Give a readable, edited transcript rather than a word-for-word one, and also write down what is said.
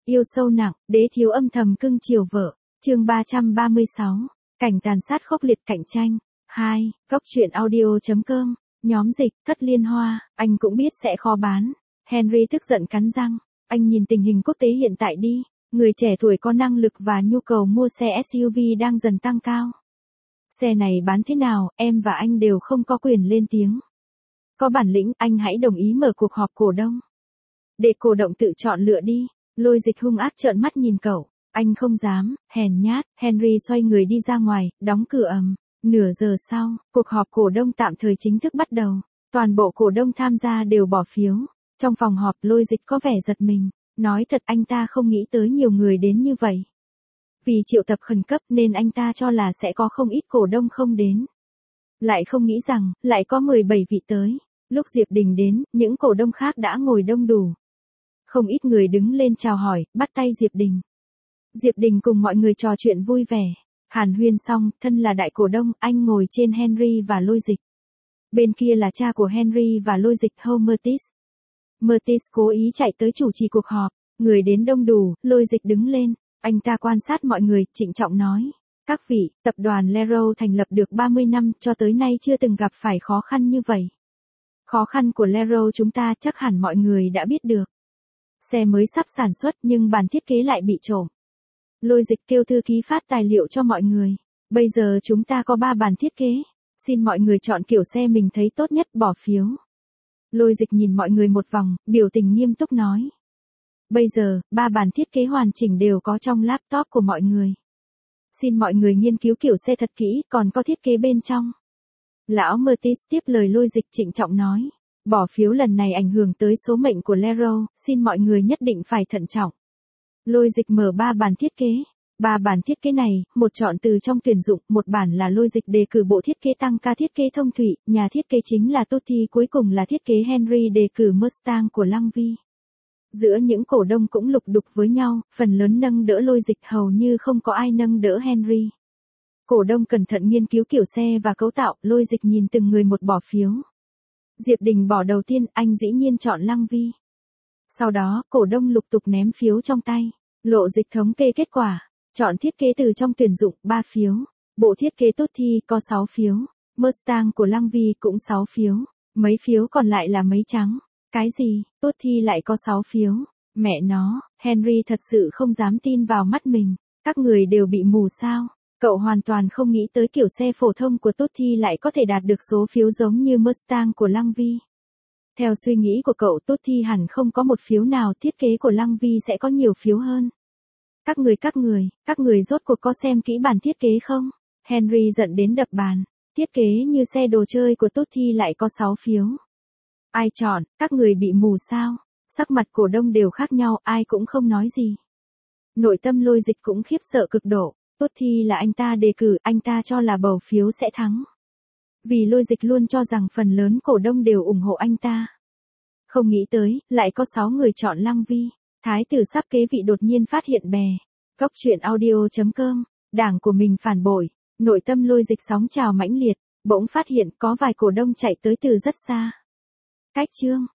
Yêu sâu nặng, đế thiếu âm thầm cưng chiều vợ. Chương 336. Cảnh tàn sát khốc liệt cạnh tranh. 2. Góc truyện audio.com. Nhóm dịch, Thất Liên Hoa, anh cũng biết sẽ khó bán. Henry tức giận cắn răng. Anh nhìn tình hình quốc tế hiện tại đi. Người trẻ tuổi có năng lực và nhu cầu mua xe SUV đang dần tăng cao. Xe này bán thế nào, em và anh đều không có quyền lên tiếng. Có bản lĩnh, anh hãy đồng ý mở cuộc họp cổ đông. Để cổ động tự chọn lựa đi. Lôi Dịch hung ác trợn mắt nhìn cậu. Anh không dám, hèn nhát. Henry xoay người đi ra ngoài, đóng cửa ầm. Nửa giờ sau, cuộc họp cổ đông tạm thời chính thức bắt đầu. Toàn bộ cổ đông tham gia đều bỏ phiếu. Trong phòng họp Lôi Dịch có vẻ giật mình. Nói thật anh ta không nghĩ tới nhiều người đến như vậy. Vì triệu tập khẩn cấp nên anh ta cho là sẽ có không ít cổ đông không đến. Lại không nghĩ rằng, lại có 17 vị tới. Lúc Diệp Đình đến, những cổ đông khác đã ngồi đông đủ. Không ít người đứng lên chào hỏi, bắt tay Diệp Đình. Diệp Đình cùng mọi người trò chuyện vui vẻ. Hàn huyên xong, thân là đại cổ đông, anh ngồi trên Henry và Lôi Dịch. Bên kia là cha của Henry và Lôi Dịch, Howard Mertis. Mertis cố ý chạy tới chủ trì cuộc họp. Người đến đông đủ, Lôi Dịch đứng lên. Anh ta quan sát mọi người, trịnh trọng nói. Các vị, tập đoàn Lero thành lập được 30 năm cho tới nay chưa từng gặp phải khó khăn như vậy. Khó khăn của Lero chúng ta chắc hẳn mọi người đã biết được. Xe mới sắp sản xuất nhưng bản thiết kế lại bị trộm. Lôi Dịch kêu thư ký phát tài liệu cho mọi người. Bây giờ chúng ta có 3 bản thiết kế. Xin mọi người chọn kiểu xe mình thấy tốt nhất bỏ phiếu. Lôi Dịch nhìn mọi người một vòng, biểu tình nghiêm túc nói. Bây giờ, 3 bản thiết kế hoàn chỉnh đều có trong laptop của mọi người. Xin mọi người nghiên cứu kiểu xe thật kỹ, còn có thiết kế bên trong. Lão Mertis tiếp lời Lôi Dịch trịnh trọng nói. Bỏ phiếu lần này ảnh hưởng tới số mệnh của Lero, xin mọi người nhất định phải thận trọng. Lôi Dịch mở 3 bản thiết kế. 3 bản thiết kế này, một chọn từ trong tuyển dụng, một bản là Lôi Dịch đề cử bộ thiết kế tăng ca thiết kế thông thủy, nhà thiết kế chính là Totti, cuối cùng là thiết kế Henry đề cử Mustang của Lăng Vi. Giữa những cổ đông cũng lục đục với nhau, phần lớn nâng đỡ Lôi Dịch, hầu như không có ai nâng đỡ Henry. Cổ đông cẩn thận nghiên cứu kiểu xe và cấu tạo, Lôi Dịch nhìn từng người một bỏ phiếu. Diệp Đình bỏ đầu tiên, anh dĩ nhiên chọn Lăng Vi. Sau đó, cổ đông lục tục ném phiếu trong tay. Lộ Dịch thống kê kết quả. Chọn thiết kế từ trong tuyển dụng, 3 phiếu. Bộ thiết kế Totti có 6 phiếu. Mustang của Lăng Vi cũng 6 phiếu. Mấy phiếu còn lại là mấy trắng. Cái gì, Totti lại có 6 phiếu. Mẹ nó, Henry thật sự không dám tin vào mắt mình. Các người đều bị mù sao? Cậu hoàn toàn không nghĩ tới kiểu xe phổ thông của Totti lại có thể đạt được số phiếu giống như Mustang của Lăng Vi. Theo suy nghĩ của cậu, Totti hẳn không có một phiếu nào, thiết kế của Lăng Vi sẽ có nhiều phiếu hơn. Các người rốt cuộc có xem kỹ bản thiết kế không? Henry giận đến đập bàn. Thiết kế như xe đồ chơi của Totti lại có 6 phiếu. Ai chọn, các người bị mù sao? Sắc mặt cổ đông đều khác nhau, ai cũng không nói gì. Nội tâm Lôi Dịch cũng khiếp sợ cực độ. Totti là anh ta đề cử, anh ta cho là bầu phiếu sẽ thắng. Vì Lôi Dịch luôn cho rằng phần lớn cổ đông đều ủng hộ anh ta. Không nghĩ tới, lại có 6 người chọn Lăng Vi. Thái tử sắp kế vị đột nhiên phát hiện bè. Góc truyện audio.com. Đảng của mình phản bội. Nội tâm Lôi Dịch sóng trào mãnh liệt. Bỗng phát hiện có vài cổ đông chạy tới từ rất xa. Cách chương.